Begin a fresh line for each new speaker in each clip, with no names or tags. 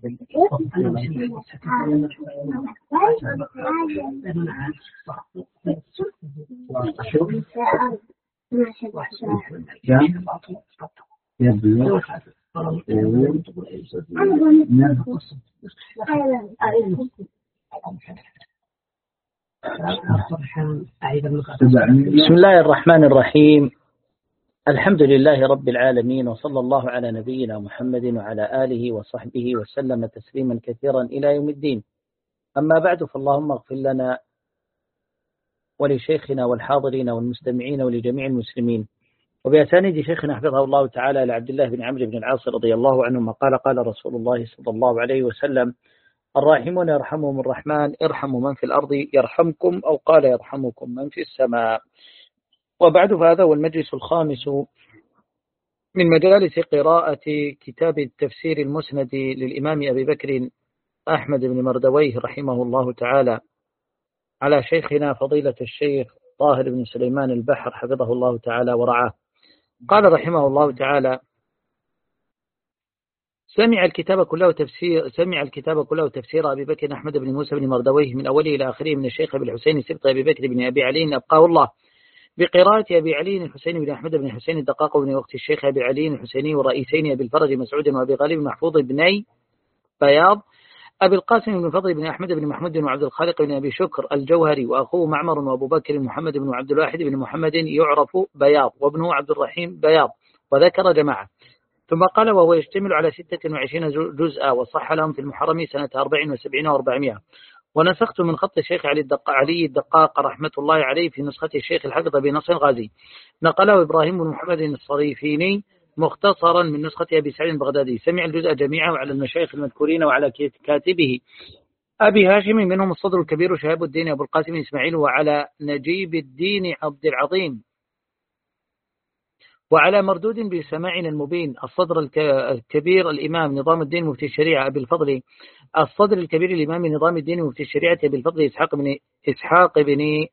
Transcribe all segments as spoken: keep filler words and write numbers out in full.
بسم الله الرحمن الرحيم. الحمد لله رب العالمين، وصلى الله على نبينا محمد وعلى آله وصحبه وسلم تسليما كثيرا إلى يوم الدين. أما بعد، فاللهم اغفر لنا ولشيخنا والحاضرين والمستمعين ولجميع المسلمين. وبأسانيد شيخنا حفظه الله تعالى لعبد الله بن عمرو بن العاص رضي الله عنهما قال قال رسول الله صلى الله عليه وسلم: الراحمون يرحمهم الرحمن، ارحموا من في الأرض يرحمكم، أو قال يرحمكم من في السماء. وبعد، فهذا هو المجلس الخامس من مجالس قراءة كتاب التفسير المسند للإمام أبي بكر أحمد بن مردويه رحمه الله تعالى على شيخنا فضيلة الشيخ طاهر بن سليمان البحر حفظه الله تعالى ورعاه. قال رحمه الله تعالى: سمع الكتاب كله تفسير سمع الكتاب كله تفسير أبي بكر أحمد بن موسى بن مردويه من أوله إلى آخره من الشيخ أبي الحسين سبط أبي بكر بن أبي علي أبقاه الله، بقراءة أبي علي الحسين بن أحمد بن حسين الدقاق بن وقت الشيخ أبي علي الحسيني ورئيسين أبي الفرج مسعود وأبي غالب محفوظ بني بياض، أبي القاسم بن فضل بن أحمد بن محمود وعبد الخالق بن أبي شكر الجوهري، وأخوه معمر وأبو بكر محمد بن عبد الواحد بن محمد يعرف بياض، وابنه عبد الرحيم بياض، وذكر جماعة. ثم قال: وهو يشتمل على ستة وعشرين جزءا، وصح لهم في المحرم سنة أربع وسبعين وأربعمائة. ونسخت من خط الشيخ علي الدقاق, علي الدقاق رحمة الله عليه في نسخة الشيخ الحافظ بنص غازي، نقله إبراهيم بن محمد الصريفيني مختصرا من نسخة أبي سعيد البغدادي. سمع الجزء جميعا على المشايخ المذكورين وعلى كاتبه أبي هاشم، منهم الصدر الكبير شهاب الدين أبو القاسم إسماعيل، وعلى نجيب الدين عبد العظيم، وعلى مردود بسماعنا المبين الصدر الكبير الإمام نظام الدين مفتي الشريعة أبي الفضل، الصدر الكبير الإمام نظام الدين مفتي الشريعة أبي الفضل إسحاق بن إسحاق بن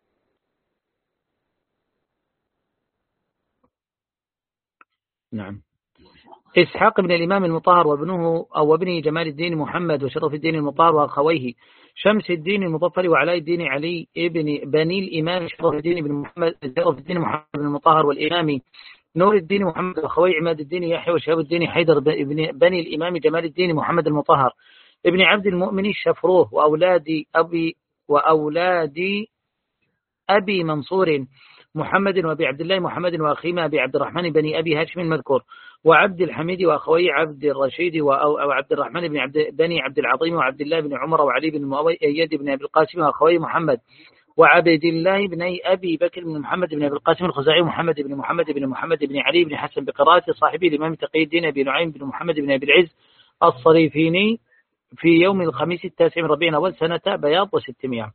نعم إسحاق بن الإمام المطهر، وابنه أو ابنه جمال الدين محمد وشرف الدين المطهر، وأخويه شمس الدين المظفر وعلاء الدين علي ابن بني الإمام شرف الدين بن محمد شرف الدين محمد بن المطهر، والإمام نور الدين محمد، وأخوي عماد الدين يحيى وشهاب الدين حيدر بن بني الإمام جمال الدين محمد المطهر ابن عبد المؤمن الشفروه، وأولاد أبي وأولاد أبي منصور محمد وأبي عبد الله محمد، وأخيما أبي عبد الرحمن بني أبي هاشم المذكور، وعبد الحميد، وأخوي عبد الرشيد وعبد الرحمن بن عبد بني عبد العظيم، وعبد الله بن عمر، وعلي بن مؤيد بن أبي القاسم، وأخوي محمد، وعبد الله بن أبي بكر بن محمد بن أبي القاسم الخزاعي، محمد بن محمد بن محمد بن علي بن حسن، بقراءة صاحبه الإمام تقي الدين أبي نعيم بن محمد بن أبي العز الصريفيني في يوم الخميس التاسع من ربيع الأول سنة بياض وستمائة.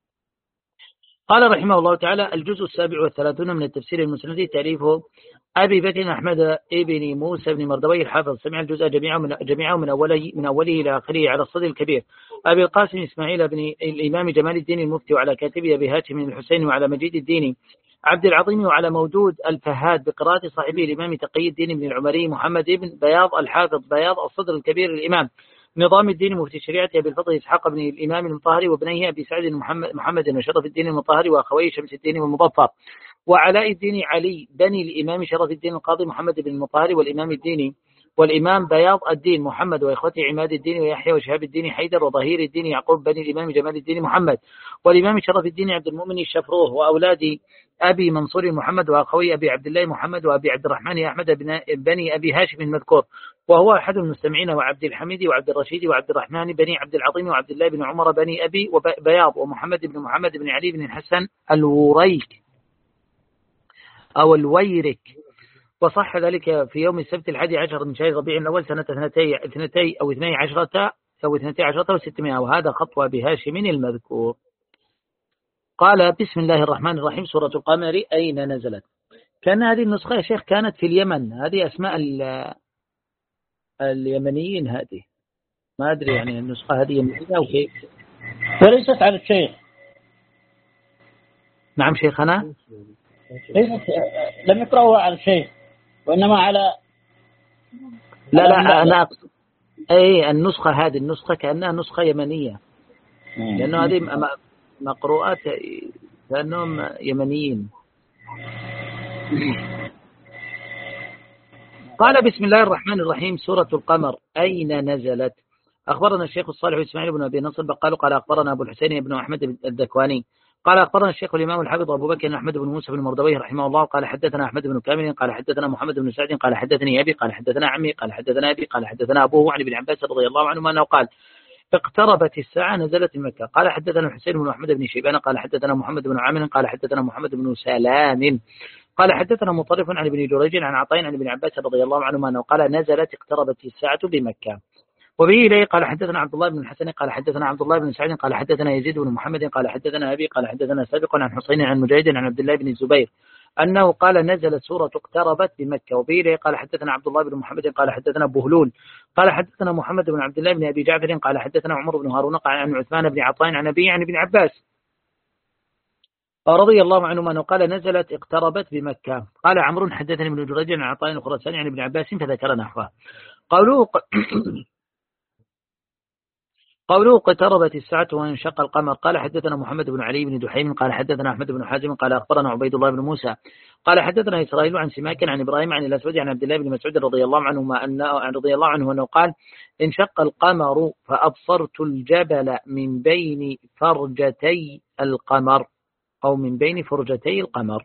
قال رحمه الله تعالى: الجزء السابع والثلاثون من التفسير المسند، تأليفه أبي بكر أحمد ابن موسى بن مردويه الحافظ. سمع الجزء جميعا من جميعا من أوله من أوله إلى آخره على الصدر الكبير أبي القاسم إسماعيل بن الإمام جمال الدين المفتي، وعلى كاتبه أبي هاشم الحسين، وعلى مجيد الدين عبد العظيم، وعلى مودود الفهاد، بقراءة صاحبه الإمام تقي الدين بن العمري محمد بن بياض الحافظ بياض الصدر الكبير الإمام نظام الدين مفتي الشريعة أبي الفضل إسحاق بن الإمام المطهري، وابنيه أبي سعد محمد, محمد وشرف الدين المطهري، وأخويه شمس الدين والمظفر، وعلاء الدين علي بني الإمام شرف الدين القاضي محمد بن المطهري، والإمام الديني والإمام بياض الدين محمد، وإخوته عماد الدين ويحيى وشهاب الدين حيدر، وظهير الدين يعقوب بني الإمام جمال الدين محمد، والإمام شرف الدين عبد المؤمن الشفروه، وأولاد أبي منصور محمد، وأخوي أبي عبد الله محمد، وأبي عبد الرحمن أحمد بني أبي هاشم المذكور، وهو أحد المستمعين، وعبد الحميد وعبد الرشيد وعبد الرحمن بني عبد العظيم، وعبد الله بن عمر بني أبي وبياض، ومحمد بن محمد بن علي بن الحسن الوريك أو الويرك. وصح ذلك في يوم السبت الحادي عشر من شهر ربيع الأول سنة اثنتي اثنتي أو اثني عشرة أو اثنتي عشرة وستمائة، وهذا خطوة بهاشم المذكور. قال: بسم الله الرحمن الرحيم. سورة القمر أين نزلت؟ كان هذه النسخة يا شيخ كانت في اليمن، هذه أسماء اليمنيين، هذه ما أدري يعني النسخة هذه يمنية أو كيف،
وليست على الشيخ.
نعم شيخنا،
ليست لم يقرأوها على الشيخ، وإنما على
لا لا أنا أقصد أي النسخة هذه النسخة كأنها نسخة يمنية، لأنه هذه مقروءات كأنهم يمنيين. قال بسم الله الرحمن الرحيم. سورة القمر أين نزلت؟ أخبرنا الشيخ الصالح إسماعيل بن أبي نصر بقال قال أخبرنا أبو الحسين بن أحمد الذكواني قال أخبرنا الشيخ الإمام الحافظ أبو بكر أحمد بن موسى بن مردويه رحمه الله قال حدثنا أحمد بن كامل قال حدثنا محمد بن سعد قال حدثني أبي قال حدثنا عمي قال حدثنا أبي قال حدثنا أبوه عن ابن عباس رضي الله عنهما أنه قال اقتربت الساعة نزلت في مكة. قال حدثنا الحسين بن أحمد بن شيبان قال حدثنا محمد بن عامر قال حدثنا محمد بن سلام قال حدثنا مطرف عن ابن جريج عن عطاء عن ابن عباس رضي الله عنهما أنه قال نزلت اقتربت الساعة بمكة. وبه إليه قال حدثنا عبد الله بن الحسن قال حدثنا عبد الله بن سعيد قال حدثنا يزيد بن محمد قال حدثنا أبي قال حدثنا سابق عن حسين عن مجاهد عن عبد الله بن الزبير أنه قال نزلت سورة اقتربت بمكة. وبه إليه قال حدثنا عبد الله بن محمد قال حدثنا بهلول قال حدثنا محمد بن عبد الله بن أبي جعفر قال حدثنا عمر بن هارون قال عن عثمان بن عطاء عن أبي عن ابن عباس رضي الله عنهما أنه قال نزلت اقتربت بمكة. قال عمرو حدثني ابن جريج عن عطاء الخراساني عن ابن عباس فذكر نحوه. قوله قوله اقتربت الساعة وانشق القمر. قال حدثنا محمد بن علي بن دحيم قال حدثنا أحمد بن حازم قال أخبرنا عبيد الله بن موسى قال حدثنا إسرائيل عن سماك عن إبراهيم عن الأسود عن عبد الله بن مسعود رضي الله عنه أنه رضي الله عنه أنه قال انشق القمر فأبصرت الجبل من بين فرجتي القمر أو من بين فرجتي القمر.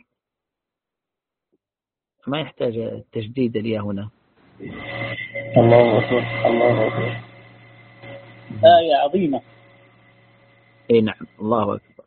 ما يحتاج تجديد لي هنا.
الله أكبر الله أكبر. آية عظيمة.
اي نعم الله أكبر.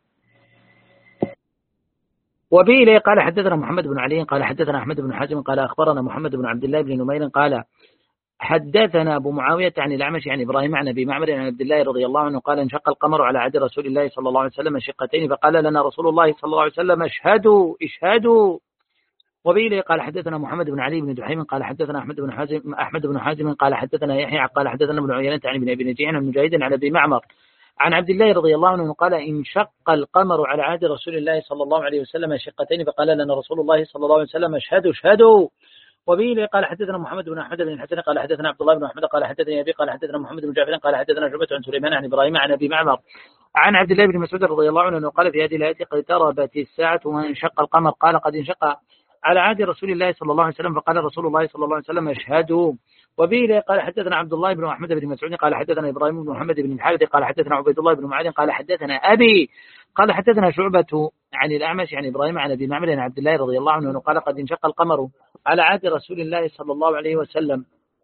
وبه إليه قال حدثنا محمد بن علي قال حدثنا أحمد بن حازم قال أخبرنا محمد بن عبد الله بن نمير قال حدثنا أبو معاوية عن الأعمش عن إبراهيم عن أبي معمر عن عبد الله رضي الله عنه قال انشق القمر على عهد رسول الله صلى الله عليه وسلم شقتين فقال لنا رسول الله صلى الله عليه وسلم اشهدوا اشهدوا. وبه إليه قال حدثنا محمد بن علي بن دحيم قال حدثنا أحمد بن حازم أحمد بن حازم قال حدثنا يحيى قال حدثنا ابن عيينة عن ابن أبي نجيع عن مجاهد عن أبي معمر عن عبد الله رضي الله عنه قال انشق القمر على عهد رسول الله صلى الله عليه وسلم شقتين فقال لنا رسول الله صلى الله عليه وسلم اشهدوا اشهدوا. وبه إليه قال حدثنا محمد بن أحمد بن الحسن قال حدثنا عبد الله بن أحمد قال حدثني أبي قال حدثنا محمد بن جعفر قال حدثنا شعبة عن سليمان عن إبراهيم عن أبي معمر عن عبد الله بن مسعود رضي الله عنه قال في هذه الآية اقتربت الساعة وانشق القمر قال قد انشق على عهد رسول الله صلى الله عليه وسلم فقال رسول الله صلى الله عليه وسلم اشهدوا. وبه إليه قال حدثنا عبد الله بن أحمد بن مسعود قال حدثنا إبراهيم بن محمد بن الحارث قال حدثنا عبيد الله بن معاذ قال حدثنا أبي قال حدثنا شعبة عن الأعمش عن إبراهيم عن أبي معمر عن عبد الله رضي الله عنه قال قد انشق القمر على عهد رسول الله صلى الله عليه وسلم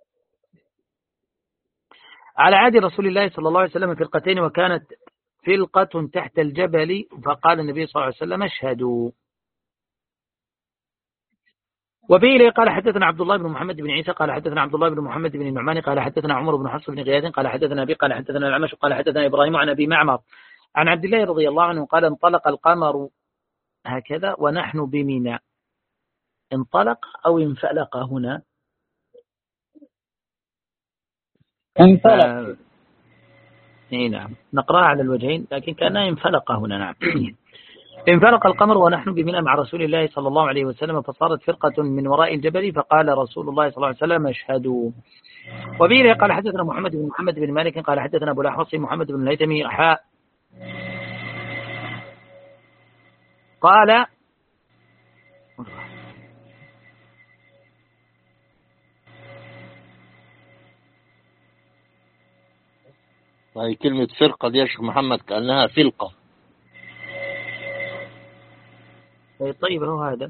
على عهد رسول الله صلى الله عليه وسلم فرقتين وكانت فلقة تحت الجبل فقال النبي صلى الله عليه وسلم اشهدوا. وبه إليه قال حدثنا عبد الله بن محمد بن عيسى قال حدثنا عبد الله بن محمد بن النعمان قال حدثنا عمر بن حفص بن غياث قال حدثنا أبي قال حدثنا الأعمش قال حدثنا إبراهيم عن أبي معمر عن عبد الله رضي الله عنه قال انطلق القمر هكذا ونحن بمنى. انطلق أو انفلق هنا؟
انفلق.
آه نعم نقرأ على الوجهين لكن كأنها انفلق هنا. نعم انفلق القمر ونحن بمنى مع رسول الله صلى الله عليه وسلم فصارت فرقة من وراء الجبل فقال رسول الله صلى الله عليه وسلم اشهدوا. وبه قال حدثنا محمد بن محمد بن مالك قال حدثنا أبو الأحوص محمد بن الهيثمي حاء قال
هاي كلمة فرقة دي يا شيخ محمد كأنها فلقة.
طيب هو هذا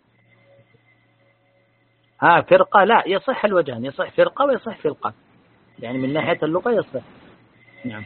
ها فرقة لا يصح الوجهان يصح فرقة ويصح فلقة يعني من ناحية اللغة يصح. نعم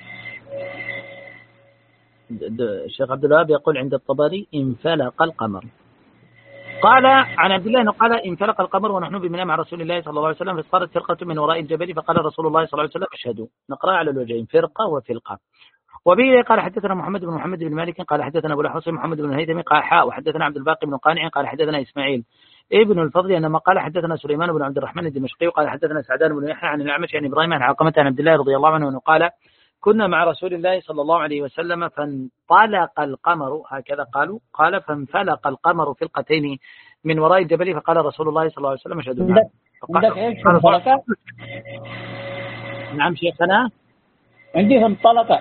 الشيخ عبد الوهاب يقول عند الطبري انفلق القمر. قال عن عبد الله قال انفلق القمر ونحن بمنى مع رسول الله صلى الله عليه وسلم فصارت فرقة من وراء الجبل فقال رسول الله صلى الله عليه وسلم اشهدوا. نقرأ على الوجهين فرقة وفلقة. وبه قال حدثنا محمد بن محمد بن مالك قال حدثنا أبو الأحوص محمد بن الهيثمي قال حاء وحدثنا عبد الباقي بن قانع قال حدثنا إسماعيل ابن الفضل انما قال حدثنا سليمان بن عبد الرحمن الدمشقي قال حدثنا سعدان بن يحيى عن الأعمش عن إبراهيم عن علقمة عن عبد الله رضي الله عنه قال كنا مع رسول الله صلى الله عليه وسلم فانطلق القمر هكذا قالوا قال فانفلق القمر فلقتين من وراء الجبل فقال رسول الله صلى الله عليه وسلم اشهدوا.
عندك ايش
نعم شيخنا.
عندي فانطلق.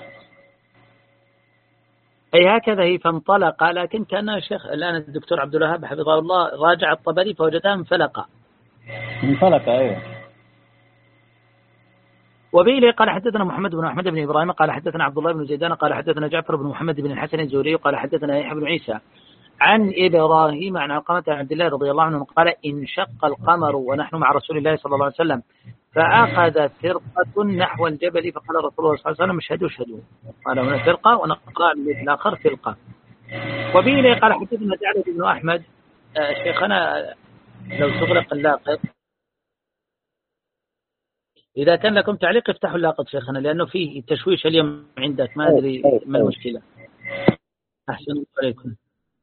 أي هكذا هي فانطلق، لكن كان الشيخ الآن الدكتور عبد الوهاب حفظه الله راجع الطبري فوجدها انفلق.
انفلق أيوه.
وبه قال حدثنا محمد بن أحمد بن إبراهيم قال حدثنا عبد الله بن زيدان قال حدثنا جعفر بن محمد بن الحسن الزهري قال حدثنا يحيى بن عيسى عن إبراهيم عن علقمة عن عبد الله رضي الله عنه قال انشق القمر ونحن مع رسول الله صلى الله عليه وسلم فأخذ فرقة نحو الجبل فقال رسول الله صلى الله عليه وسلم اشهدوا اشهدوا، قال هنا فرقة ونقرأ الآخر فرقة. وبه قال حدثنا جعفر بن أحمد. آه شيخنا لو تغلق اللاقط، إذا كان لكم تعليق افتحوا اللاقط شيخنا، لأنه فيه تشويش اليوم عندك، ما أدري ما المشكلة. أحسن عليكم.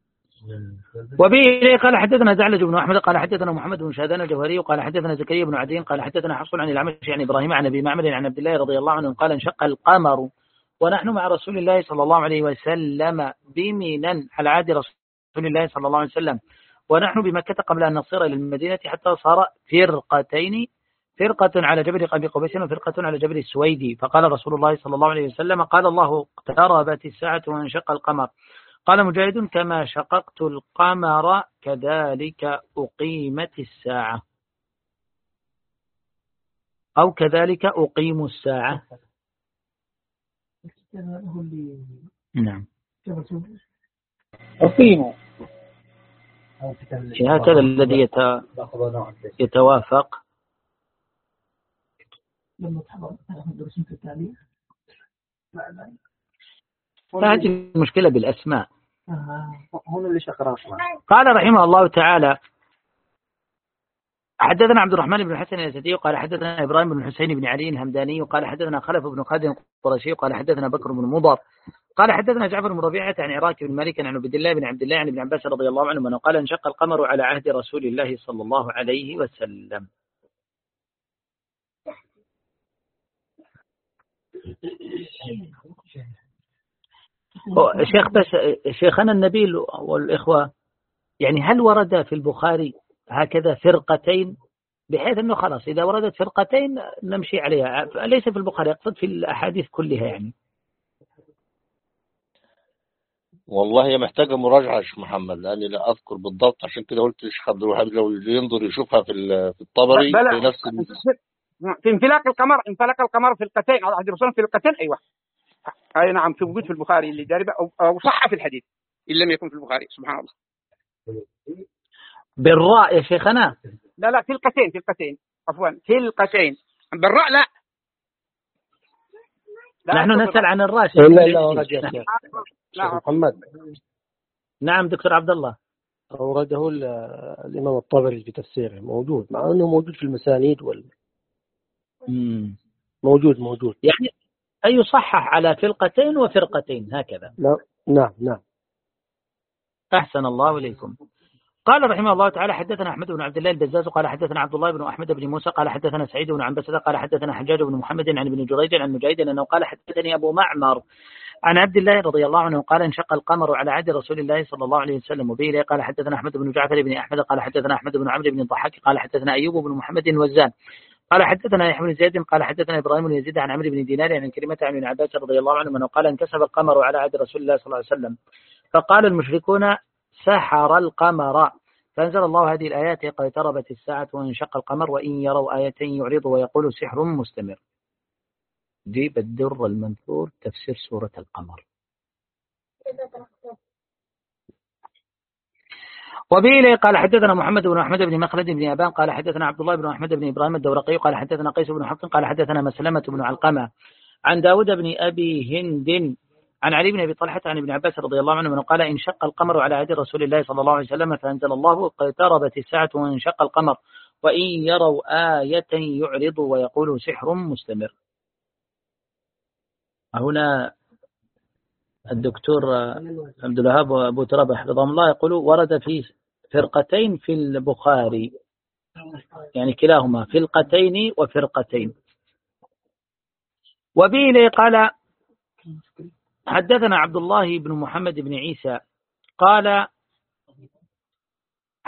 وبه قال حدثنا زعلج بن أحمد قال حدثنا محمد بن شهدان الجوهري قال حدثنا زكريا بن عدين قال حدثنا حفص عن الأعمش عن إبراهيم عن أبي معمر عن عبد الله رضي الله عنه قال انشق القمر ونحن مع رسول الله صلى الله عليه وسلم بمنى على عهد رسول الله صلى الله عليه وسلم ونحن بمكة قبل أن نصير إلى المدينة حتى صار فرقتين، فرقة على جبل أبي قبيس وفرقة على جبل السويدي. فقال رسول الله صلى الله عليه وسلم قال الله اقتربت الساعة وانشق القمر. قال مجاهد كما شققت القمر كذلك أقيمت الساعة أو كذلك أقيم الساعة. نعم
أقيموا
هكذا الذي يتوافق.
لما تحضر درسين في التعليم
هذه المشكلة بالأسماء.
هون اللي شقرأ.
قال رحمه الله تعالى حدثنا عبد الرحمن بن حسن الأسدي قال حدثنا إبراهيم بن حسين بن علي الهمداني قال حدثنا خلف بن خالد القرشي قال حدثنا بكر بن مضر قال حدثنا جعفر بن ربيعة عن عراك بن مالك عن عبد الله بن عبد الله عن ابن عباس رضي الله عنه أنه قال انشق القمر على عهد رسول الله صلى الله عليه وسلم. شيخ بس شيخنا النبيل والإخوة، يعني هل ورد في البخاري هكذا فرقتين بحيث أنه خلاص إذا وردت فرقتين نمشي عليها؟ ليس في البخاري، أقصد في الأحاديث كلها يعني.
والله هي محتاجة مراجعة شيخ محمد لأني لا أذكر بالضبط، عشان كده قلت الشيخ عبد الوهاب لو ينظر يشوفها في في الطبري في نفس
في انفلاق القمر. انفلق القمر في القتين على عهد الرسول في القتين. أيوة أي نعم، في وجود في البخاري اللي جاربه أو صح في الحديث إن لم يكن في البخاري. سبحان الله.
بالراء يا شيخنا؟
لا لا في القتين في القتين عفوا في القتين. بالراء لا,
لا نحن نسأل عن الراء.
لا لا ورد يا شيخ.
لا
محمد.
نعم دكتور عبد الله.
أورده الإمام الطبري في تفسيره، موجود مع أنه موجود في المسانيد وال
مم.
موجود موجود
يعني أي يصحح على فرقتين وفرقتين هكذا.
لا نعم نعم.
أحسن الله إليكم. قال رحمه الله تعالى حدثنا أحمد بن عبد الله البزاز قال حدثنا عبد الله بن أحمد بن موسى قال حدثنا سعيد بن عنبسة قال حدثنا حجاج بن محمد عن ابن جريج عن مجاهد أنه قال حدثني أبو معمر عن عبد الله رضي الله عنه قال انشق القمر على عهد رسول الله صلى الله عليه وسلم. وبه قال حدثنا أحمد بن جعفر بن أحمد قال حدثنا أحمد بن عمرو بن الضحاك قال حدثنا أيوب بن محمد الوزان قال حدثنا يحيى بن زيد قال حدثنا إبراهيم بن يزيد عن عمرو بن دينار عن كلمة عن ابن عباس رضي الله عنه أنه قال انكسف القمر على عهد رسول الله صلى الله عليه وسلم فقال المشركون سحر القمر فأنزل الله هذه الآيات اقتربت الساعة وانشق القمر وإن يروا آية يعرضوا ويقولوا سحر مستمر. جيب الدر المنثور تفسير سورة القمر. وبه قال حدثنا محمد بن أحمد بن مخلد بن أبان قال حدثنا عبد الله بن أحمد بن إبراهيم الدورقي قال حدثنا قيس بن حفص قال حدثنا مسلمة بن علقمة عن داود بن أبي هند عن علي بن أبي طلحة عن ابن عباس رضي الله عنه قال انشق القمر على عهد رسول الله صلى الله عليه وسلم فأنزل الله اقتربت الساعة وانشق القمر وإن يروا آية يعرضوا ويقولوا سحر مستمر. هنا الدكتور عبد الوهاب وأبو تراب حفظهم الله يقول ورد في فرقتين في البخاري، يعني كلاهما فرقتين وفرقتين. وبه قال حدثنا عبد الله بن محمد بن عيسى قال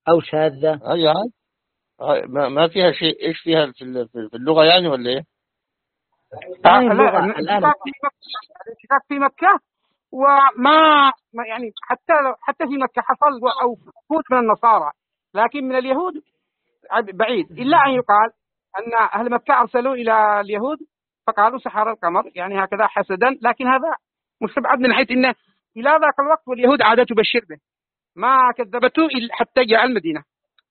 أو شاذة.
أي عادي. آه، ما ما فيها شيء. إيش فيها في ال- في اللغة يعني ولا إيه؟
يعني
لا
اللغة
الانشقاق
الآن
في مكة، الانشقاق في مكة وما ما يعني حتى لو حتى في مكة حصل أو فوت من النصارى، لكن من اليهود بعيد. إلا أن يقال أن أهل مكة أرسلوا إلى اليهود فقالوا سحر القمر، يعني هكذا حسدا، لكن هذا مستبعد من حيث أنه إلى ذاك الوقت واليهود عادة تبشر به، ما كذبته إلا حتى جاء المدينة.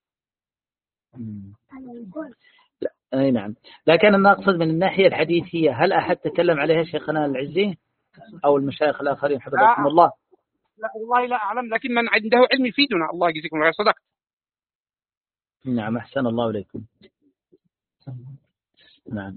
لا. أي نعم، لكن أنا أقصد من الناحية الحديثية، هل أحد تكلم عليها شيخنا العزي أو المشايخ الآخرين حفظكم الله؟
لا والله لا أعلم، لكن من عنده علم يفيدنا. الله يجزيكم خير، صدقت.
نعم، أحسن الله إليكم. نعم.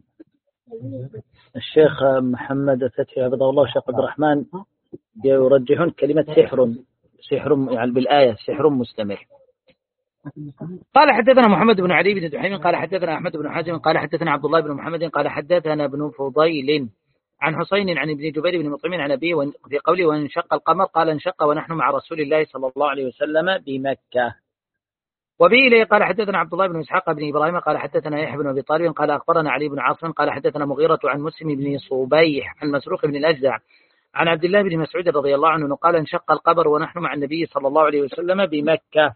الشيخ محمد فتحي حفظه الله والشيخ عبد الرحمن يرجحون كلمة سحر، سحر يعني بالآية سحر مستمر. قال حدثنا محمد بن علي بن دحيم قال حدثنا أحمد بن حازم قال حدثنا عبد الله بن محمد قال حدثنا ابن فضيل عن حسين عن ابن جبير بن مطعم عن أبيه في قوله وانشق القمر قال انشق ونحن مع رسول الله صلى الله عليه وسلم بمكة. وبه إليه قال حدثنا عبد الله بن إسحاق بن إبراهيم قال حدثنا يحيى بن أبي طالب قال أخبرنا علي بن عاصم قال حدثنا مغيرة عن مسلم بن صبيح عن مسروق بن الأجدع عن عبد الله بن مسعود رضي الله عنه قال انشق القمر ونحن مع النبي صلى الله عليه وسلم بمكة.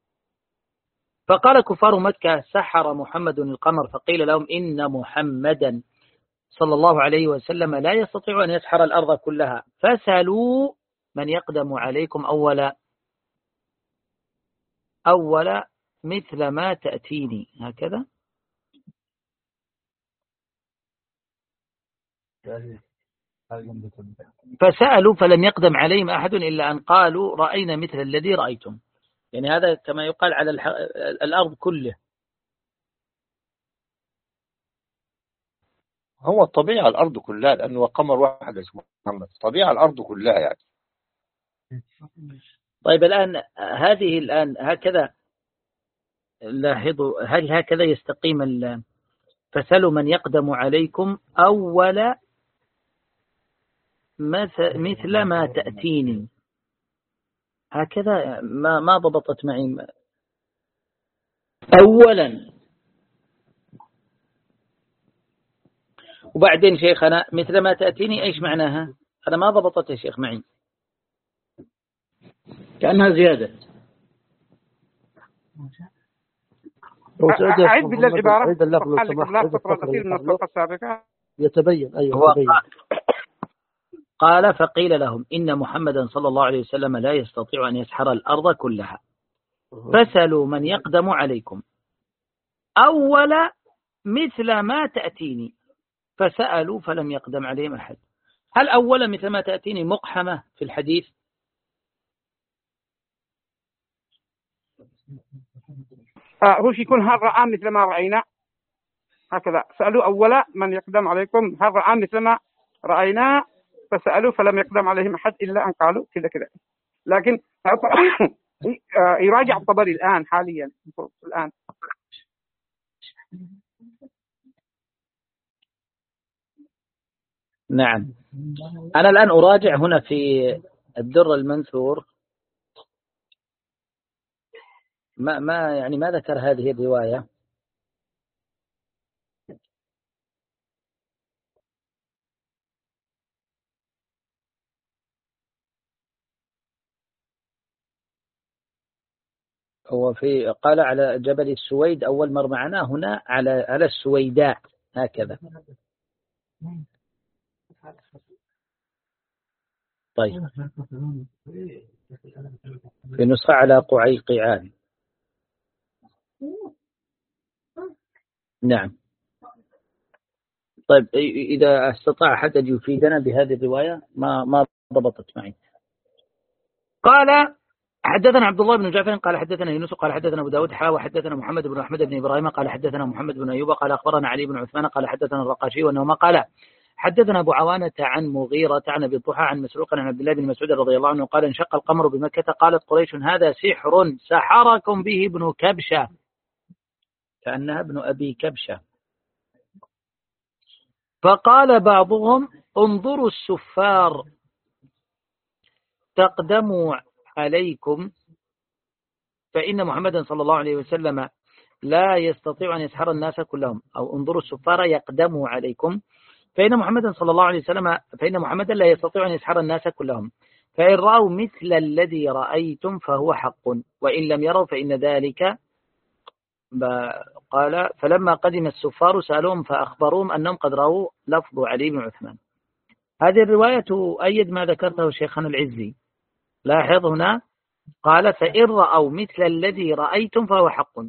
فقال كفار مكة سحر محمد القمر، فقيل لهم إن محمدا صلى الله عليه وسلم لا يستطيع أن يسحر الأرض كلها، فسألوا من يقدم عليكم أولا أول مثل ما تأتيني. هكذا فسألوا فلم يقدم عليهم أحد إلا أن قالوا رأينا مثل الذي رأيتم، يعني هذا كما يقال على الأرض كله.
هو الطبيعة الأرض كلها، لأنه قمر واحد اسمه محمد، طبيعة الأرض كلها يعني.
طيب الآن هذه الآن هكذا لاحظوا، هل هكذا يستقيم فسألوا من يقدم عليكم أول مثل ما تأتيني؟ هكذا ما ما ضبطت معي أولا. وبعدين شيخنا مثل ما تأتيني إيش معناها؟ أنا ما ضبطت يا شيخ معي، كأنها زيادة.
أعيد بالله العبارة
عيد اللفظ لو سمحت.
لا الفقرة الأخيرة من الفقرة السابقة
يتبين. أيوة
هو
يتبين.
قال فقيل لهم إن محمدا صلى الله عليه وسلم لا يستطيع أن يسحر الأرض كلها، فسألوا من يقدم عليكم أول مثل ما تأتيني، فسألوا فلم يقدم عليهم أحد. هل أول مثل ما تأتيني مقحمة في الحديث؟
آه هو يكون هل رأى مثل ما رأينا، هكذا. سألوا أولا من يقدم عليكم هل رأى مثل ما رأينا، فسألوا فلم يقدم عليهم أحد إلا أن قالوا كذا كذا. لكن يراجع الطبري الآن حاليا الآن.
نعم، أنا الآن أراجع هنا في الدر المنثور، ما ما يعني ما ذكر هذه الرواية. هو في قال على جبل السويد أول مرة معنا، هنا على على السويداء هكذا. طيب في نسخة على قعيقعان. نعم. طيب إذا استطاع حد أن يفيدنا بهذه الرواية، ما ما ضبطت معي. قال حدثنا عبد الله بن جعفر قال حدثنا يونس قال حدثنا أبو داود حا وحدثنا محمد بن أحمد بن إبراهيم قال حدثنا محمد بن أيوب قال أخبرنا علي بن عثمان قال حدثنا الرقاشي وأنه ما قال حدثنا أبو عوانة عن مغيرة عن أبي الضحى عن مسروق عن عبد الله بن مسعود رضي الله عنه قال انشق القمر بمكة قالت قريش هذا سحر سحركم به ابن كبشة، كأنها ابن أبي كبشة. فقال بعضهم انظروا السفار تقدموا عليكم فإن محمدا صلى الله عليه وسلم لا يستطيع أن يسحر الناس كلهم، أو انظروا السفارة يقدموا عليكم، فإن محمدا صلى الله عليه وسلم فإن محمدا لا يستطيع أن يسحر الناس كلهم، فإن رأوا مثل الذي رأيتم فهو حق، وإن لم يروا فإن ذلك. قال فلما قدم السفار سألوهم فأخبروهم أنهم قد رأوا لفظ علي بن عثمان. هذه الرواية تؤيد ما ذكرته شيخنا العزي. لاحظ هنا قال فإن رأوا مثل الذي رأيتم فهو حق.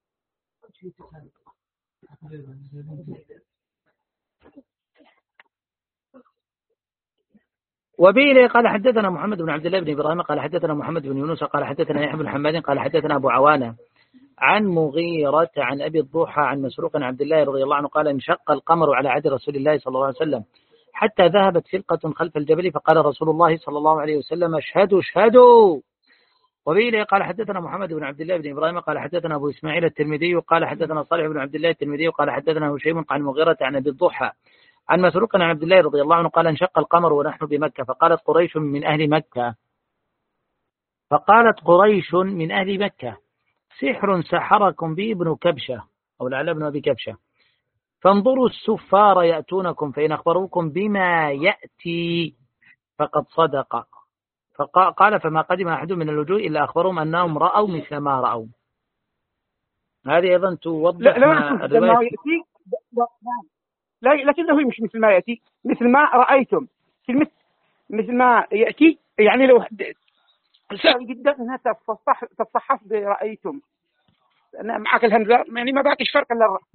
وبه قال حدثنا محمد بن عبد الله بن إبراهيم قال حدثنا محمد بن يونس قال حدثنا يحيى بن حماد قال حدثنا أبو عوانة عن مغيرة عن أبي الضحى عن مسروق عن عبد الله رضي الله عنه قال انشق القمر على عهد رسول الله صلى الله عليه وسلم حتى ذهبت فرقة خلف الجبل فقال رسول الله صلى الله عليه وسلم اشهدوا اشهدوا. وبه قال حدثنا محمد بن عبد الله بن إبراهيم قال حدثنا أبو إسماعيل الترمذي قال حدثنا صالح بن عبد الله الترمذي قال حدثنا هشيم عن مغيرة عن أبي الضحى عن مسروق عن عبد الله رضي الله عنه قال انشق القمر ونحن بمكة فقالت قريش من أهل مكة فقالت قريش من أهل مكة سحر سحركم به ابن كبشة أو لعل ابن أبي كبشة فانظروا السفار يأتونكم فإن أخبروكم بما يأتي فقد صدق. فقال فما قدم أحد من اللجوء إلا أخبرهم أنهم رأوا مثل ما رأوا. هذه أيضا توضح
لا
ما
لا لما يأتي لا لكنه مش مثل ما يأتي مثل ما رأيتم كلمة مثل ما يأتي يعني لو سهل جدا أنها تتصح تتصحف برأيتم أنا معك الهمزة يعني ما باقيش فرق إلا الرأي.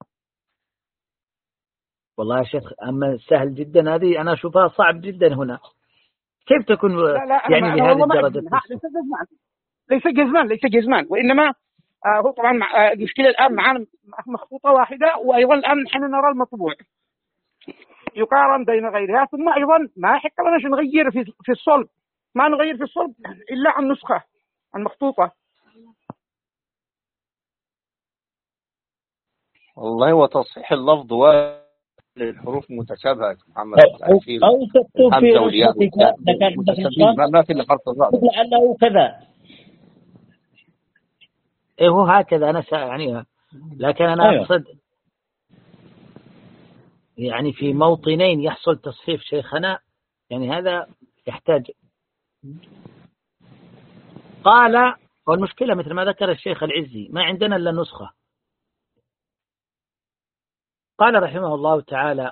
والله يا شيخ أما سهل جدا هذه أنا أشوفها صعب جدا هنا كيف تكون
لا لا
يعني بهذه الدرجة
ليس جزمان ليس جزمان ليس جزمان وإنما آه هو طبعا مع المشكلة الآن معنا مخطوطة واحدة وأيضا الآن نحن نرى المطبوع يقارن بين غيرها ثم أيضا ما يحق لنا نغير في في الصلب ما نغير في الصلب إلا عن نسخة عن مخطوطة.
والله هو تصحيح اللفظ للحروف متشابهة محمد
أو, أو تكتب في رسالتك
ما, ما في إلا حرف الراء
لعله كذا.
إيه هو هكذا أنا يعني لكن أنا
أيوه.
أقصد يعني في موطنين يحصل تصحيف شيخنا يعني هذا يحتاج. قال والمشكلة مثل ما ذكر الشيخ العزي ما عندنا إلا نسخة. قال رحمه الله تعالى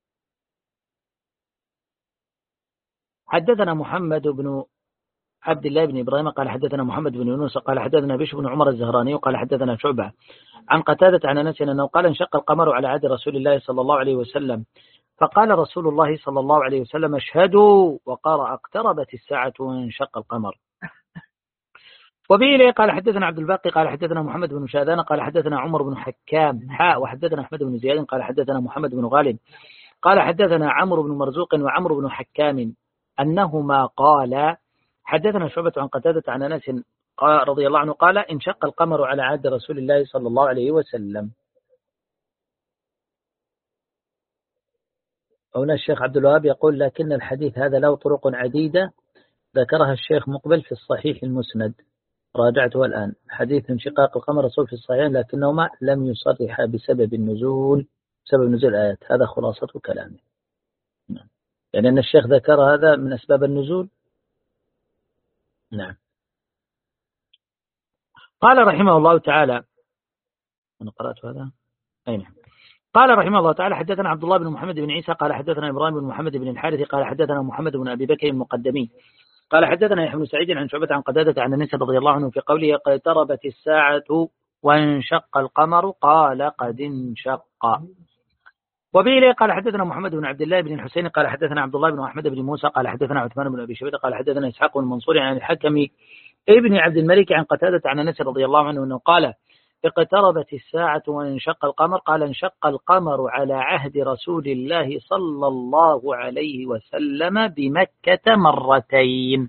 حدثنا محمد بن عبد الله بن إبراهيم قال حدثنا محمد بن يونس قال حدثنا بشر بن عمر الزهراني وقال حدثنا شعبة عن قتادة عن أنس أنه قال انشق القمر على عهد رسول الله صلى الله عليه وسلم فقال رسول الله صلى الله عليه وسلم اشهدوا وقال اقتربت الساعة وانشق القمر. وبه قال حدثنا عبد الباقي قال حدثنا محمد بن شاذان قال حدثنا عمر بن حكام حاء وحدثنا أحمد بن زياد قال حدثنا محمد بن غالب قال حدثنا عمرو بن مرزوق وعمرو بن حكام أنهما قال حدثنا شعبة عن قتادة عن أنس رضي الله عنه قال انشق القمر على عهد رسول الله صلى الله عليه وسلم. هنا الشيخ عبد الوهاب يقول لكن الحديث هذا له طرق عديدة ذكرها الشيخ مقبل في الصحيح المسند راجعته الآن حديث انشقاق القمر رسول في الصحيح لكنهما لم يصرح بسبب النزول بسبب نزول الآيات. هذا خلاصة كلامه يعني أن الشيخ ذكر هذا من أسباب النزول. نعم. قال رحمه الله تعالى أنا قرأت هذا أي نعم. قال رحمه الله تعالى حدثنا عبد الله بن محمد بن عيسى قال حدثنا إبراهيم بن محمد بن الحارث قال حدثنا محمد بن أبي بكر المقدمي قال حدثنا يحيى بن سعيد عن شعبة عن قتادة عن أنس رضي الله عنه في قوله اقتربت الساعة وانشق القمر قال قد انشق. وبه قال حدثنا محمد بن عبد الله بن الحسين قال حدثنا عبد الله بن أحمد بن موسى قال حدثنا عثمان بن أبي شبيبة قال حدثنا إسحاق بن منصور عن الحكم ابن عبد الملك عن قتادة عن أنس رضي الله عنه أنه قال اقتربت الساعة وانشق القمر قال انشق القمر على عهد رسول الله صلى الله عليه وسلم بمكة مرتين.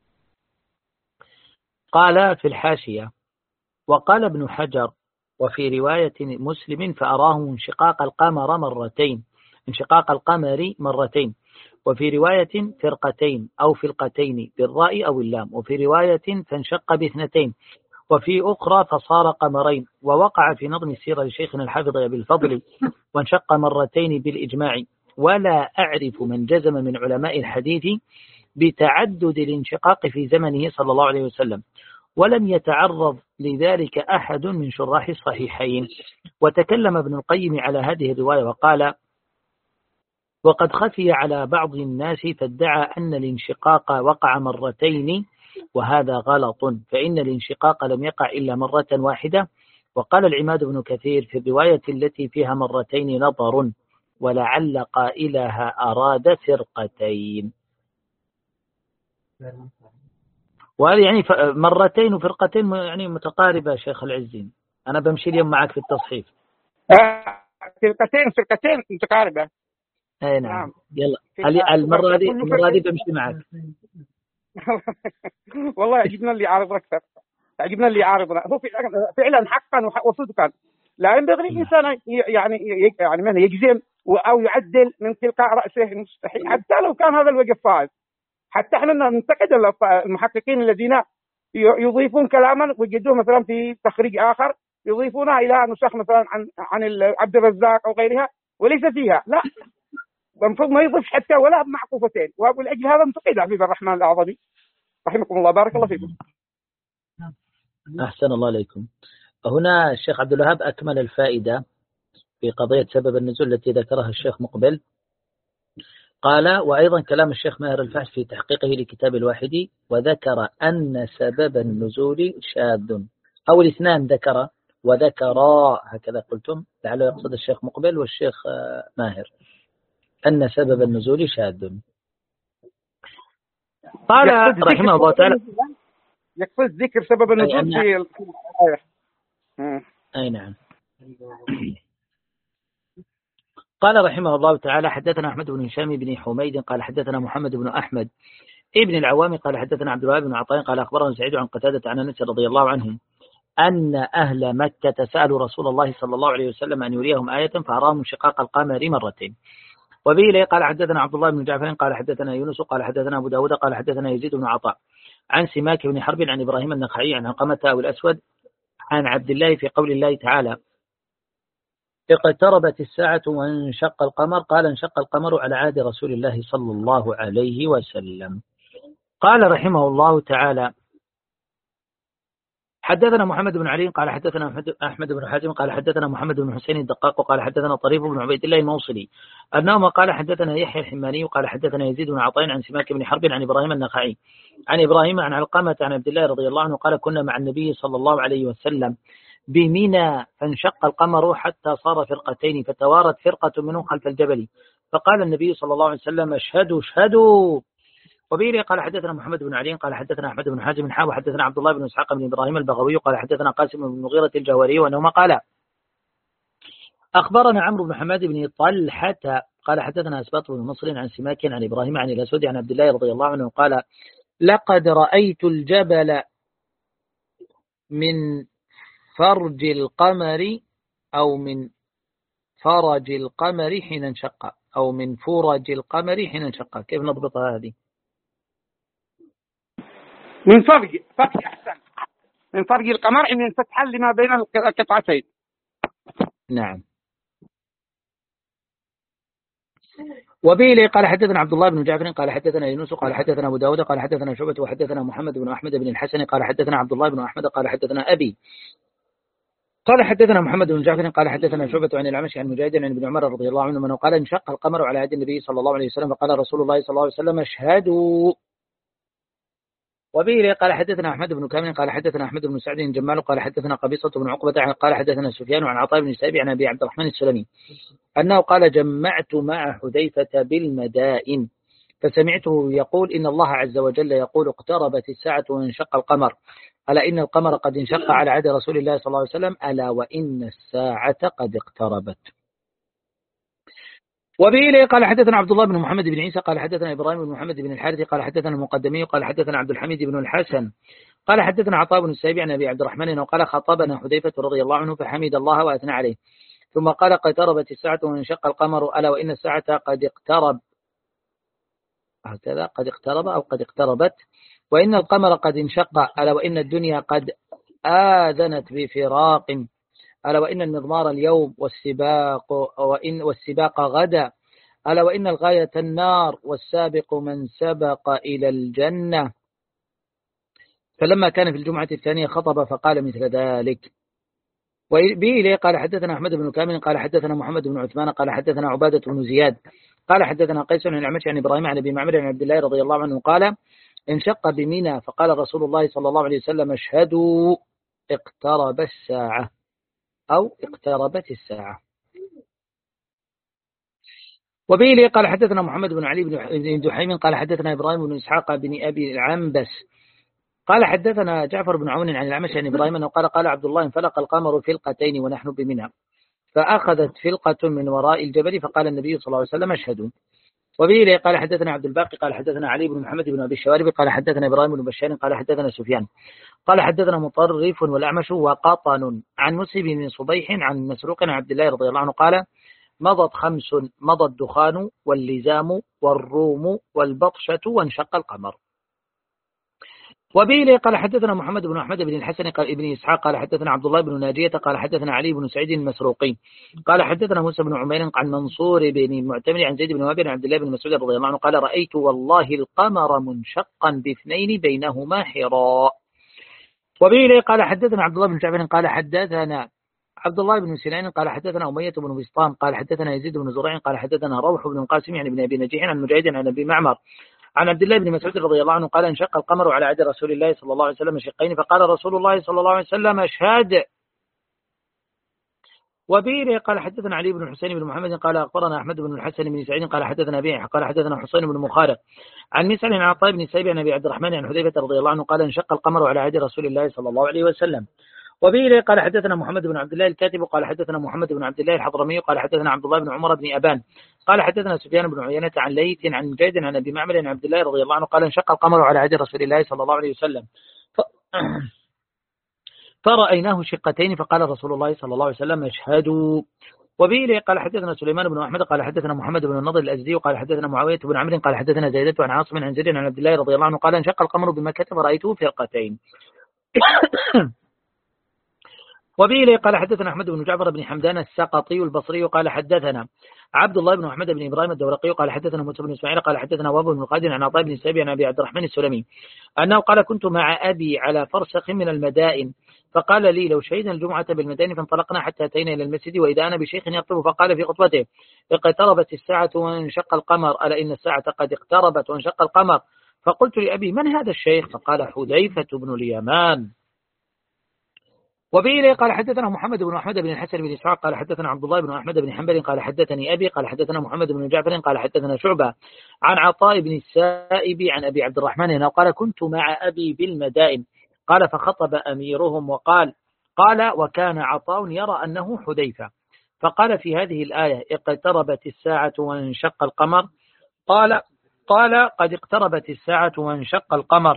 قال في الحاشية وقال ابن حجر وفي رواية مسلم فأراه انشقاق القمر مرتين انشقاق القمر مرتين وفي رواية فرقتين أو فرقتين بالراء أو اللام وفي رواية فانشق باثنتين وفي أخرى فصار قمرين. ووقع في نظم السيرة لشيخنا الحافظ أبي الفضل وانشق مرتين بالإجماع، ولا أعرف من جزم من علماء الحديث بتعدد الانشقاق في زمنه صلى الله عليه وسلم، ولم يتعرض لذلك أحد من شراح الصحيحين. وتكلم ابن القيم على هذه الرواية وقال: وقد خفي على بعض الناس فادعى أن الانشقاق وقع مرتين، وهذا غلط، فإن الانشقاق لم يقع إلا مرة واحدة. وقال العماد بن كثير: في الرواية التي فيها مرتين نظر، ولعل قائلها أراد فرقتين. وهذه يعني مرتين وفرقتين يعني متقاربة شيخ العزين. أنا بمشي اليوم معك في التصحيف.
فرقتين فرقتين متقاربة.
أي نعم. يلا المرة هذه المرة هذه بمشي معك.
والله عجبنا اللي يعارض أكثر، عجبنا اللي يعارضنا. هو فعلا حقا وصدقا لا ينبغي الإنسان يعني يعني من يجزم أو يعدل من تلقاء رأسه، مستحيل، حتى لو كان هذا الوجه فائز. حتى احنا ننتقد المحققين الذين يضيفون كلاما وجدوه مثلا في تخريج آخر يضيفونها إلى نسخ مثلا عن عن عبد الرزاق أو غيرها وليس فيها. لا، المفروض ما يضيف حتى ولا معقوفتين. والأجل هذا انتقد حبيب الرحمن الأعظمي رحمكم الله. بارك الله فيكم.
أحسن الله عليكم. هنا الشيخ عبد الوهاب أكمل الفائدة في قضية سبب النزول التي ذكرها الشيخ مقبل. قال: وأيضا كلام الشيخ ماهر الفحش في تحقيقه لكتاب الواحد، وذكر أن سبب النزول شاذ، أو الاثنان ذكر وذكرا، هكذا قلتم، لعله يقصد الشيخ مقبل والشيخ ماهر، أن سبب النزول شاذ. قال رحمه الله تعالى:
يقصد ذكر سبب النزول في الآية.
أي نعم. قال رحمه الله تعالى: حدثنا أحمد بن هشام بن حميد قال حدثنا محمد بن أحمد ابن العوام قال حدثنا عبد الوهاب بن عطاء قال أخبرنا سعيد عن قتادة عن أنس رضي الله عنه أن أهل مكة سألوا رسول الله صلى الله عليه وسلم أن يريهم آية فأراهم شقاق القمر مرتين. وبه لي قال حدثنا عبد الله بن جعفر قال حدثنا يونس قال حدثنا أبو داود قال حدثنا يزيد بن عطاء عن سماك بن حرب عن إبراهيم النخعي عن علقمة أبو الأسود عن عبد الله في قول الله تعالى: اقتربت الساعة وانشق القمر، قال: انشق القمر على عهد رسول الله صلى الله عليه وسلم. قال رحمه الله تعالى: حدثنا محمد بن علي قال حدثنا أحمد بن حاتم قال حدثنا محمد بن حسين الدقاق قال حدثنا طريف بن عبيد الله الموصلي أنهما قال حدثنا يحيى الحماني قال حدثنا يزيد بن عطاء عن سماك بن حرب عن إبراهيم النخعي عن إبراهيم عن علقمة عن عبد الله رضي الله عنه قال: كنا مع النبي صلى الله عليه وسلم بمنى فانشق القمر حتى صار فرقتين، فتوارت فرقة منهم خلف الجبل، فقال النبي صلى الله عليه وسلم: اشهدوا اشهدوا. وبه قال حدثنا محمد بن علي قال حدثنا أحمد بن حاتم حا وحدثنا عبد الله بن إسحاق بن إبراهيم البغوي قال حدثنا قاسم بن المغيرة الجوهري وأنهما قال: أخبرنا عمرو بن حماد بن طلحة قال حدثنا أسباط بن نصر عن سماك عن إبراهيم عن الأسود عن عبد الله رضي الله عنه قال: لقد رأيت الجبل من فرج القمر أو من فرج القمر حين انشق أو من فرج القمر حين انشق. كيف نضبطها هذه؟
من فرج فرج أحسن من فرج القمر إن انفتح لما بين القطعتين.
نعم. وبه قال حدثنا عبد الله بن جعفر قال حدثنا يونس قال حدثنا أبو داود قال حدثنا شعبة وحدثنا محمد بن أحمد بن الحسن قال حدثنا عبد الله بن أحمد قال حدثنا أبي قال حدثنا محمد بن جعفر قال حدثنا شعبة عن الأعمش عن مجاهد عن ابن عمر رضي الله عنه قال: انشق القمر على عهد النبي صلى الله عليه وسلم، فقال رسول الله صلى الله عليه وسلم: اشهدوا. وبه قال حدثنا أحمد بن كامل قال حدثنا أحمد بن سعد جمال قال حدثنا قبيصة بن عقبة قال حدثنا سفيان عن عطاء بن سائب عن أبي عبد الرحمن السلمي أنه قال: جمعت مع حذيفة بالمدائن فسمعته يقول: إن الله عز وجل يقول: اقتربت الساعة وانشق القمر، ألا إن القمر قد انشق على عهد رسول الله صلى الله عليه وسلم، ألا وإن الساعة قد اقتربت. وبه قال حدثنا عبد الله بن محمد بن عيسى قال حدثنا إبراهيم بن محمد بن الحارث قال حدثنا المقدمي قال حدثنا عبد الحميد بن الحسن قال حدثنا عطاء بن السائب عن أبي عبد الرحمن وقال: خطبنا حذيفة رضي الله عنه فحمد الله وأثنى عليه، ثم قال: اقتربت الساعة وانشق القمر، ألا وإن الساعة قد اقترب، هكذا قد اقترب أو قد اقتربت، وإن القمر قد انشق، ألا وإن الدنيا قد آذنت بفراق، ألا وإن المضمار اليوم والسباق وإن والسباق غدا، ألا وإن الغاية النار والسابق من سبق إلى الجنة. فلما كان في الجمعة الثانية خطب فقال مثل ذلك. وبه إليه قال حدثنا أحمد بن كامل قال حدثنا محمد بن عثمان قال حدثنا عبادة بن زياد قال حدثنا قيس بن الأعمش عن إبراهيم عن أبي معمر عن عبد الله رضي الله عنه قال انشق بمنى فقال رسول الله صلى الله عليه وسلم اشهدوا اقترب الساعة أو اقتربت الساعة. وبه إليه قال حدثنا محمد بن علي بن دحيم قال حدثنا إبراهيم بن إسحاق بن أبي العنبس قال حدثنا جعفر بن عون عن الأعمش عن إبراهيم أنه قال قال عبد الله انفلق القمر فلقتين ونحن بمنى فأخذت فلقة من وراء الجبل فقال النبي صلى الله عليه وسلم اشهدوا. وبه إليه قال حدثنا عبد الباقي قال حدثنا علي بن محمد بن أبي الشوارب قال حدثنا إبراهيم بن بشار قال حدثنا سفيان قال حدثنا مطرف والأعمش وقطن عن مسلم بن صبيح عن مسروق عن عبد الله رضي الله عنه قال مضت خمس مضى الدخان واللزام والروم والبطشة وانشق القمر. وبه إليه قال حدثنا محمد بن أحمد بن الحسن قال ابن إسحاق قال حدثنا عبد الله بن ناجية قال حدثنا علي بن سعيد المسروقي قال حدثنا موسى بن عمير عن منصور بن المعتمر عن زيد بن وهب عن عبد الله بن مسعود رضي الله عنه قال رأيت والله القمر منشقا باثنين بينهما حراء. وبه إليه قال حدثنا عبد الله بن جعفر قال حدثنا عبد الله بن سنان قال حدثنا أمية بن بسطام قال حدثنا يزيد بن زرع قال حدثنا روح بن القاسم يعني بن أبي نجيح عن مجاهد عن أبي معمر عن عبد الله بن مسعود رضي الله عنه قال انشق القمر على عهد رسول الله صلى الله عليه وسلم شقين فقال رسول الله صلى الله عليه وسلم اشهد. وبه قال حدثنا علي بن حسين بن محمد قال أخبرنا أحمد بن الحسن بن سعيد قال حدثنا أبي قال حدثنا حسين بن مخالف عن مسعر عن عطاء بن سيب عن أبي عبد الرحمن عن حذيفة رضي الله عنه قال انشق القمر على عهد رسول الله صلى الله عليه وسلم. وبه قال حدثنا محمد بن عبد الله الكاتب قال حدثنا محمد بن عبد الله الحضرمي قال حدثنا عبد الله بن عمر بن أبان قال حدثنا سفيان بن عيينة عن ليث عن مجاهد عن أبي معمر عن عبد الله رضي الله عنه قال انشق القمر على عهد رسول الله صلى الله عليه وسلم ف... فرأيناه شقتين فقال رسول الله صلى الله عليه وسلم اشهدوا. وبه قال حدثنا سليمان بن أحمد قال حدثنا محمد بن النضر الأزدي قال حدثنا معاوية بن عمرو قال حدثنا زيدة عن عاصم عن زيد عن عبد الله رضي الله عنه قال انشق القمر بمكة فرأيته فرقتين. وبه قال حدثنا أحمد بن جعفر بن حمدان السقطي البصري قال حدثنا عبد الله بن محمد بن إبراهيم الدورقي قال حدثنا موسى بن إسماعيل قال حدثنا وهب بن القادر عن عطاء بن سيبي عن أبي عبد الرحمن السلمي أنه قال كنت مع أبي على فرسخ من المدائن فقال لي لو شهدنا الجمعة بالمدائن فانطلقنا حتى أتينا إلى المسجد وإذا أنا بشيخ يخطب فقال في خطبته اقتربت الساعة وانشق القمر ألا إن الساعة قد اقتربت وانشق القمر. فقلت لأبي من هذا الشيخ فقال حذيفة بن اليمان. وبه قال حدثنا محمد بن أحمد بن الحسن بن إسحاق قال حدثنا عبد الله بن أحمد بن حنبل قال حدثني أبي قال حدثنا محمد بن جعفر قال حدثنا شعبة عن عطاء بن السائب عن أبي عبد الرحمن أنه قال كنت مع أبي بالمدائن قال فخطب أميرهم وقال قال وكان عطاء يرى أنه حذيفة فقال في هذه الآية اقتربت الساعة وانشق القمر قال قال قد اقتربت الساعة وانشق القمر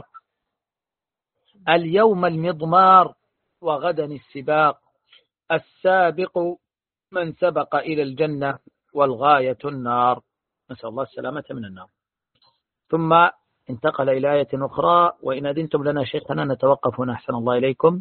اليوم المضمار وغدا السباق السابق من سبق إلى الجنة والغاية النار. نسأل الله السلامة من النار. ثم انتقل إلى آية أخرى وإن أذنتم لنا شيخنا نتوقف هنا أحسن الله إليكم.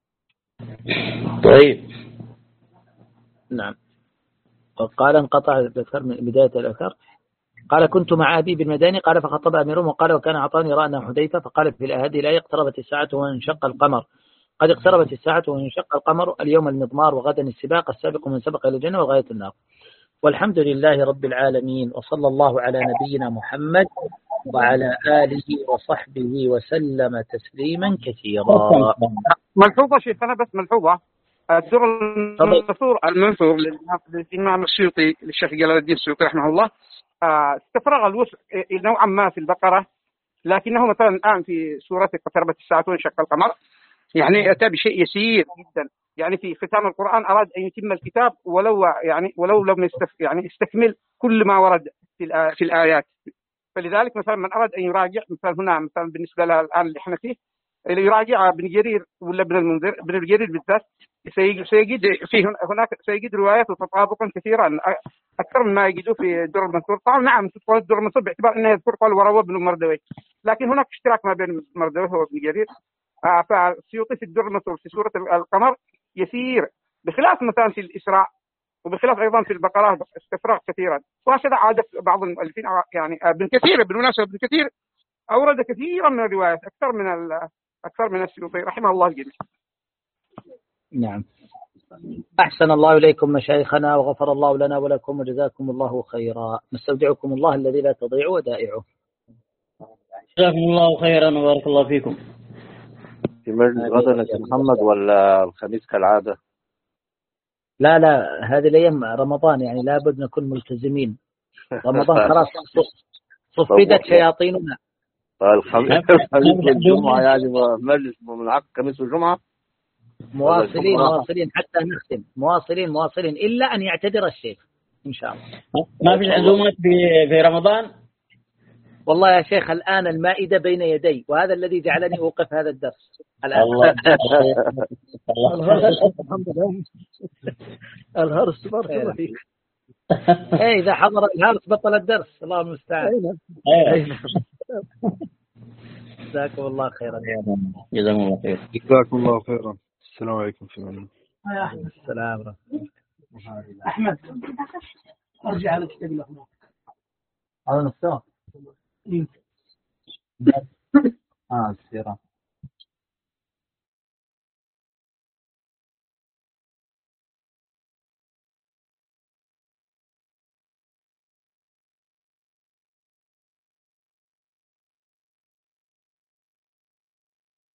طيب
نعم. وقال انقطع الأثر من بداية الأثر قال كنت مع أبي بالمداني قال فخطب أميرهم وقال وكان عطاء يرى أنه حذيفة فقال في هذه الآية اقتربت الساعة وانشق القمر قد اقتربت الساعة وانشق القمر اليوم المضمار وغدا السباق السابق من سبق إلى الجنة وغاية النار. والحمد لله رب العالمين وصلى الله على نبينا محمد وعلى آله وصحبه وسلم تسليما كثيرا.
ملحوظة شيخنا بس ملحوظة الدر المنصور المنثور للإمام السيوطي للشيخ جلال الدين السيوطي رحمه الله استفرغ الوسع نوعا ما في البقرة لكنه مثلا الآن في سورة اقتربت الساعة وانشق القمر يعني أتى بشيء يسير جدا يعني في ختام القرآن أراد أن يتم الكتاب ولو يعني ولو لم يستف يعني يستكمل كل ما ورد في في الآيات. فلذلك مثلا من أراد أن يراجع مثلا هنا مثلا بالنسبة له الآن اللي احنا فيه اللي يراجع ابن جرير ولا ابن المنذر ابن جرير بالذات سيجد فيه هناك سيجد روايات وتطابقا كثيرا أكثر مما يجدوا في الدر المنثور. طبعا نعم تقول الدر المنثور باعتبار أنه يذكر قال وروى ابن مردوي لكن هناك اشتراك ما بين مردوي وابن جرير فالسيوطي في الدر المسرور في سورة القمر يسير، بخلاف مثلا في الإسراء، وبخلاف أيضا في البقرة استفراغ كثيرا. وهكذا عادة بعض المؤلفين، يعني ابن كثير بالمناسبة ابن كثير أورد كثيرا من الروايات أكثر من أكثر من السيوطي رحمه الله الجميع.
نعم. أحسن الله إليكم مشايخنا، وغفر الله لنا ولكم، وجزاكم الله خيرا. نستودعكم الله الذي لا تضيع ودائعه.
جزاكم الله خيرا وبارك الله فيكم.
في مجلس غدا يا محمد ولا الخميس كالعادة؟
لا لا، هذه الأيام رمضان يعني لابد نكون ملتزمين. رمضان خلاص صفدت شياطيننا.
الخميس والجمعة يعني مجلس منعقد خميس والجمعة
مواصلين مواصلين حتى نختم، مواصلين مواصلين إلا أن يعتذر الشيخ إن شاء الله.
ما في عزومات في رمضان؟
والله يا شيخ الآن المائدة بين يدي، وهذا الذي جعلني أوقف هذا الدرس الآن. الله
الهرس بارك الله فيك.
إيه إذا حضر الهرس بطل الدرس، الله المستعان. جزاكم الله خيرا.
جزاكم الله خير.
جزاكم الله خيرا. السلام عليكم.
السلام ورحمة
الله. أحمد أرجع على كتاب الله
على نفسه.
إيه.
آه السيرة.